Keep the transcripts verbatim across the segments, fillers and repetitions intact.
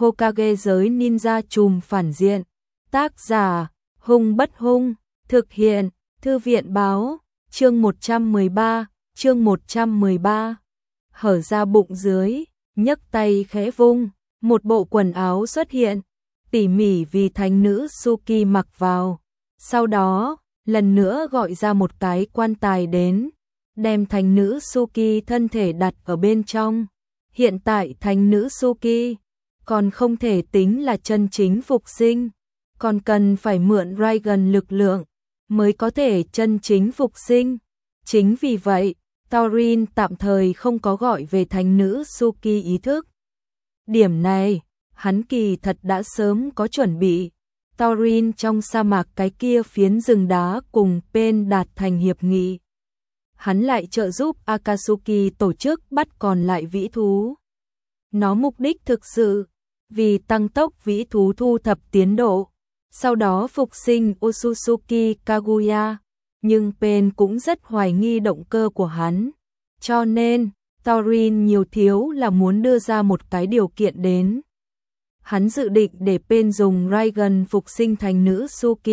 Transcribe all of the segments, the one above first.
Hokage giới ninja trùm phản diện. Tác giả, Hung Bất Hung, thực hiện, Thư viện báo, chương một trăm mười ba, chương một trăm mười ba. Hở ra bụng dưới, nhấc tay khẽ vung, một bộ quần áo xuất hiện, tỉ mỉ vì thánh nữ Suki mặc vào. Sau đó, lần nữa gọi ra một cái quan tài đến, đem thánh nữ Suki thân thể đặt ở bên trong. Hiện tại thánh nữ Suki còn không thể tính là chân chính phục sinh, còn cần phải mượn Raiden lực lượng mới có thể chân chính phục sinh. Chính vì vậy, Taurin tạm thời không có gọi về thánh nữ Suki ý thức. Điểm này, hắn kỳ thật đã sớm có chuẩn bị. Taurin trong sa mạc cái kia phiến rừng đá cùng Pen đạt thành hiệp nghị. Hắn lại trợ giúp Akatsuki tổ chức bắt còn lại vĩ thú. Nó mục đích thực sự vì tăng tốc vĩ thú thu thập tiến độ, sau đó phục sinh Otsutsuki Kaguya, nhưng Pen cũng rất hoài nghi động cơ của hắn, cho nên Taurin nhiều thiếu là muốn đưa ra một cái điều kiện đến. Hắn dự định để Pen dùng Raiden phục sinh thành nữ Suki.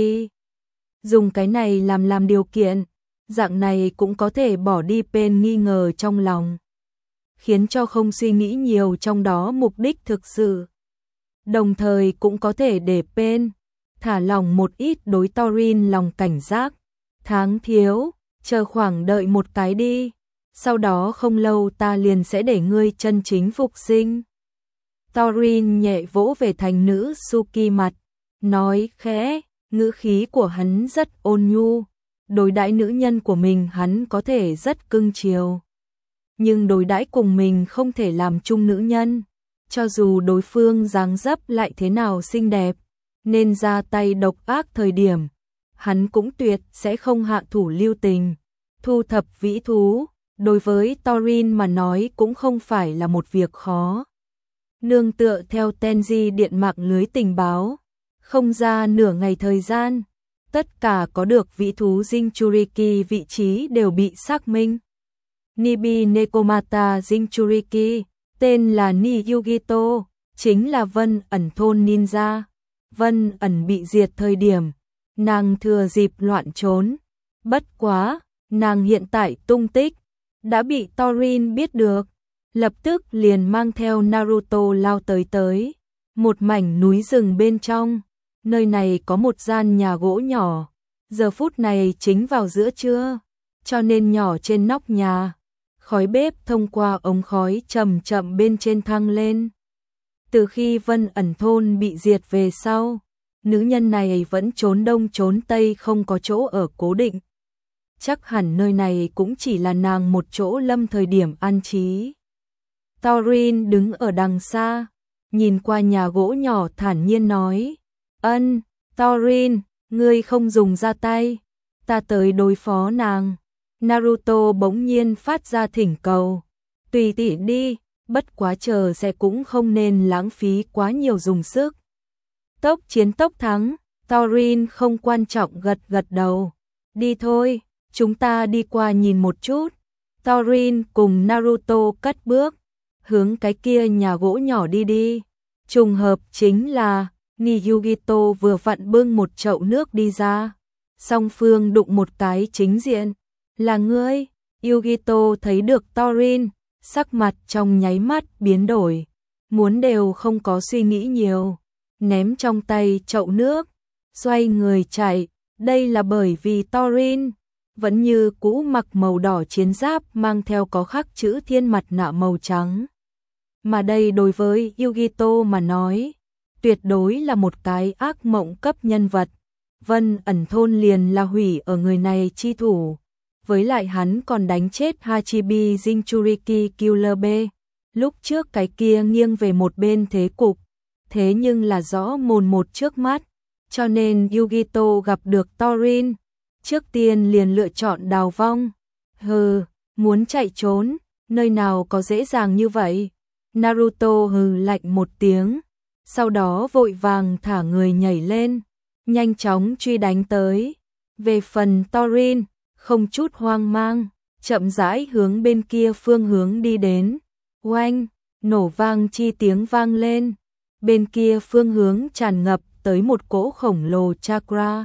Dùng cái này làm làm điều kiện, dạng này cũng có thể bỏ đi Pen nghi ngờ trong lòng, khiến cho không suy nghĩ nhiều trong đó mục đích thực sự. Đồng thời cũng có thể để Pen thả lòng một ít đối Taurin lòng cảnh giác. Tháng thiếu, chờ khoảng đợi một cái đi, sau đó không lâu ta liền sẽ để ngươi chân chính phục sinh. Taurin nhẹ vỗ về thành nữ Suki mặt, nói khẽ, ngữ khí của hắn rất ôn nhu. Đối đãi nữ nhân của mình hắn có thể rất cưng chiều, nhưng đối đãi cùng mình không thể làm chung nữ nhân, cho dù đối phương dáng dấp lại thế nào xinh đẹp, nên ra tay độc ác thời điểm, hắn cũng tuyệt sẽ không hạ thủ lưu tình. Thu thập vĩ thú, đối với Taurin mà nói cũng không phải là một việc khó. Nương tựa theo Tenji điện mạng lưới tình báo, không ra nửa ngày thời gian, tất cả có được vĩ thú Jinchuriki vị trí đều bị xác minh. Nibi Nekomata Jinchuriki, tên là Ni Yugito, chính là Vân Ẩn thôn ninja. Vân Ẩn bị diệt thời điểm, nàng thừa dịp loạn trốn. Bất quá, nàng hiện tại tung tích đã bị Taurin biết được, lập tức liền mang theo Naruto lao tới tới một mảnh núi rừng bên trong. Nơi này có một gian nhà gỗ nhỏ, giờ phút này chính vào giữa trưa, cho nên nhỏ trên nóc nhà, khói bếp thông qua ống khói chậm chậm bên trên thăng lên. Từ khi Vân Ẩn thôn bị diệt về sau, nữ nhân này vẫn trốn đông trốn tây không có chỗ ở cố định. Chắc hẳn nơi này cũng chỉ là nàng một chỗ lâm thời điểm an trí. Taurin đứng ở đằng xa, nhìn qua nhà gỗ nhỏ thản nhiên nói, ân, Taurin, ngươi không dùng ra tay, ta tới đối phó nàng. Naruto bỗng nhiên phát ra thỉnh cầu, tùy tỷ đi, bất quá chờ sẽ cũng không nên lãng phí quá nhiều dùng sức. Tốc chiến tốc thắng, Taurin không quan trọng gật gật đầu, đi thôi, chúng ta đi qua nhìn một chút. Taurin cùng Naruto cất bước, hướng cái kia nhà gỗ nhỏ đi đi. Trùng hợp chính là Ni Yugito vừa vặn bưng một chậu nước đi ra, song phương đụng một cái chính diện. Là ngươi? Yugito thấy được Taurin, sắc mặt trong nháy mắt biến đổi, muốn đều không có suy nghĩ nhiều, ném trong tay chậu nước, xoay người chạy. Đây là bởi vì Taurin vẫn như cũ mặc màu đỏ chiến giáp mang theo có khắc chữ thiên mặt nạ màu trắng. Mà đây đối với Yugito mà nói, tuyệt đối là một cái ác mộng cấp nhân vật. Vân Ẩn thôn liền là hủy ở người này chi thủ. Với lại hắn còn đánh chết Hachibi Jinchuriki Killer B. Lúc trước cái kia nghiêng về một bên thế cục, thế nhưng là rõ mồn một trước mắt, cho nên Yugito gặp được Taurin, trước tiên liền lựa chọn đào vong. Hừ, muốn chạy trốn, nơi nào có dễ dàng như vậy. Naruto hừ lạnh một tiếng, sau đó vội vàng thả người nhảy lên, nhanh chóng truy đánh tới. Về phần Taurin, không chút hoang mang, chậm rãi hướng bên kia phương hướng đi đến. Oanh, nổ vang chi tiếng vang lên, bên kia phương hướng tràn ngập tới một cỗ khổng lồ chakra.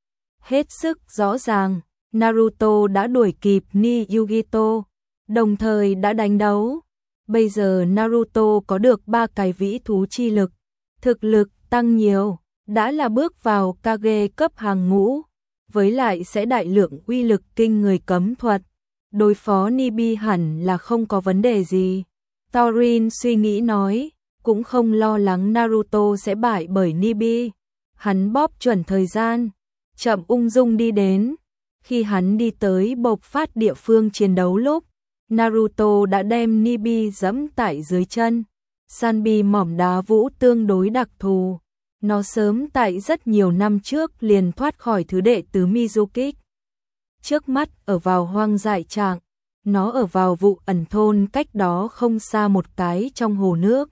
Hết sức rõ ràng, Naruto đã đuổi kịp Ni Yugito, đồng thời đã đánh đấu. Bây giờ Naruto có được ba cái vĩ thú chi lực, thực lực tăng nhiều, đã là bước vào Kage cấp hàng ngũ, với lại sẽ đại lượng uy lực kinh người cấm thuật. Đối phó Nibi hẳn là không có vấn đề gì. Taurin suy nghĩ nói, cũng không lo lắng Naruto sẽ bại bởi Nibi. Hắn bóp chuẩn thời gian, chậm ung dung đi đến. Khi hắn đi tới bộc phát địa phương chiến đấu lúc, Naruto đã đem Nibi giẫm tại dưới chân. Sanbi mỏm đá vũ tương đối đặc thù. Nó sớm tại rất nhiều năm trước liền thoát khỏi thứ đệ tứ Mizuki. Trước mắt ở vào hoang dại trạng, nó ở vào vụ ẩn thôn cách đó không xa một cái trong hồ nước.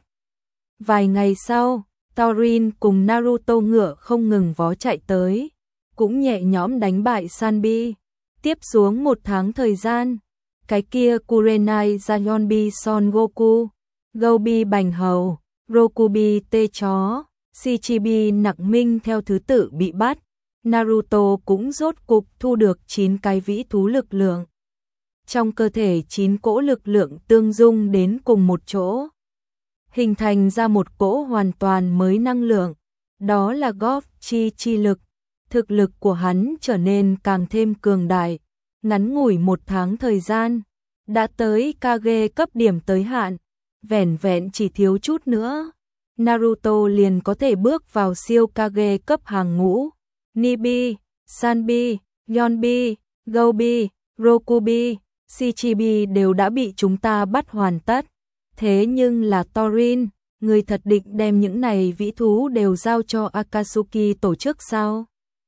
Vài ngày sau, Taurin cùng Naruto ngựa không ngừng vó chạy tới, cũng nhẹ nhõm đánh bại Sanbi. Tiếp xuống một tháng thời gian, cái kia Kurenai Yonbi Son Goku, Gobi Bành Hầu, Rokubi Tê Chó, Shichibi Nặc Minh theo thứ tự bị bắt. Naruto cũng rốt cục thu được chín cái vĩ thú lực lượng. Trong cơ thể chín cỗ lực lượng tương dung đến cùng một chỗ, hình thành ra một cỗ hoàn toàn mới năng lượng, đó là Gof Chi chi lực. Thực lực của hắn trở nên càng thêm cường đại, ngắn ngủi một tháng thời gian, đã tới Kage cấp điểm tới hạn, vẻn vẹn chỉ thiếu chút nữa, Naruto liền có thể bước vào siêu Kage cấp hàng ngũ. Nibi, Sanbi, Yonbi, Gobi, Rokubi, Shichibi đều đã bị chúng ta bắt hoàn tất. Thế nhưng là Taurin, người thật định đem những này vĩ thú đều giao cho Akatsuki tổ chức sao?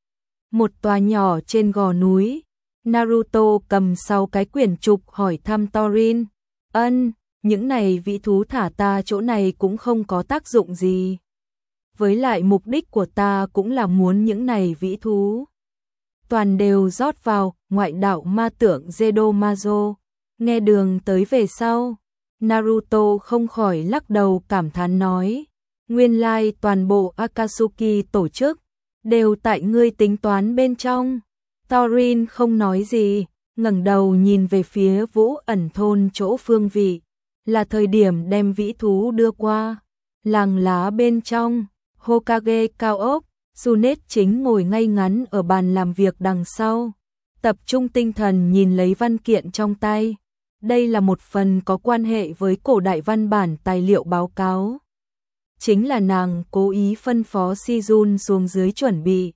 Một tòa nhỏ trên gò núi, Naruto cầm sau cái quyển trục hỏi thăm Taurin. Ân, những này vĩ thú thả ta chỗ này cũng không có tác dụng gì. Với lại mục đích của ta cũng là muốn những này vĩ thú toàn đều rót vào ngoại đạo ma tưởng Zedomazo. Nghe đường tới về sau, Naruto không khỏi lắc đầu cảm thán nói, nguyên lai toàn bộ Akatsuki tổ chức đều tại ngươi tính toán bên trong. Taurin không nói gì, ngẩng đầu nhìn về phía Vũ ẩn thôn chỗ phương vị, là thời điểm đem vĩ thú đưa qua. Làng lá bên trong, Hokage cao ốc, Tsunade chính ngồi ngay ngắn ở bàn làm việc đằng sau, tập trung tinh thần nhìn lấy văn kiện trong tay. Đây là một phần có quan hệ với cổ đại văn bản tài liệu báo cáo. Chính là nàng cố ý phân phó Shizun xuống dưới chuẩn bị.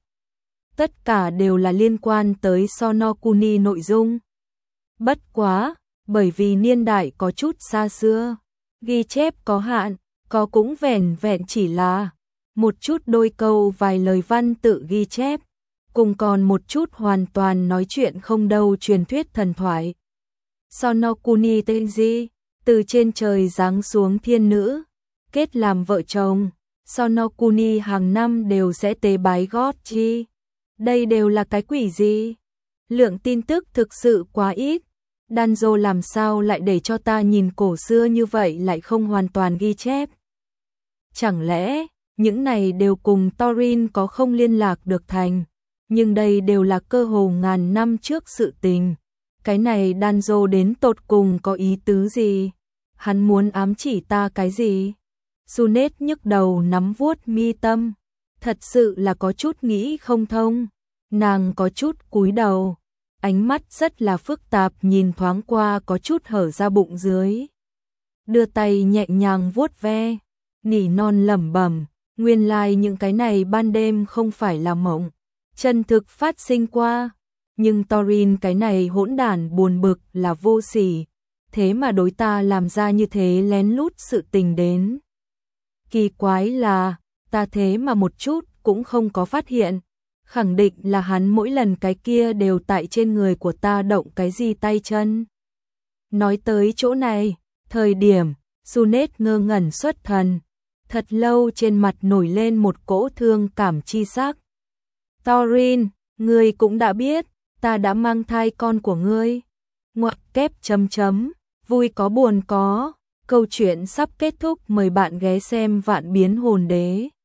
Tất cả đều là liên quan tới Sonokuni nội dung. Bất quá, bởi vì niên đại có chút xa xưa, ghi chép có hạn, có cũng vẻn vẹn chỉ là một chút đôi câu vài lời văn tự ghi chép, cùng còn một chút hoàn toàn nói chuyện không đâu truyền thuyết thần thoại. Sonokuni Tenji, từ trên trời giáng xuống thiên nữ, kết làm vợ chồng, Sonokuni hàng năm đều sẽ tế bái Gotchi. Đây đều là cái quỷ gì? Lượng tin tức thực sự quá ít. Danzo làm sao lại để cho ta nhìn cổ xưa như vậy lại không hoàn toàn ghi chép? Chẳng lẽ những này đều cùng Taurin có không liên lạc được thành? Nhưng đây đều là cơ hồ ngàn năm trước sự tình. Cái này Danzo đến tột cùng có ý tứ gì? Hắn muốn ám chỉ ta cái gì? Tsunade nhức đầu nắm vuốt mi tâm, thật sự là có chút nghĩ không thông. Nàng có chút cúi đầu, ánh mắt rất là phức tạp nhìn thoáng qua có chút hở ra bụng dưới. Đưa tay nhẹ nhàng vuốt ve, nỉ non lẩm bẩm, nguyên lai những cái này ban đêm không phải là mộng, chân thực phát sinh qua. Nhưng Taurin cái này hỗn đản buồn bực là vô sỉ, thế mà đối ta làm ra như thế lén lút sự tình đến. Kỳ quái là, ta thế mà một chút cũng không có phát hiện, khẳng định là hắn mỗi lần cái kia đều tại trên người của ta động cái gì tay chân. Nói tới chỗ này, thời điểm, Tsunade ngơ ngẩn xuất thần, thật lâu trên mặt nổi lên một cỗ thương cảm chi sắc. Taurin, ngươi cũng đã biết, ta đã mang thai con của ngươi. Ngoặc kép chấm chấm, vui có buồn có, Câu chuyện sắp kết thúc, mời bạn ghé xem Vạn Biến Hồn Đế.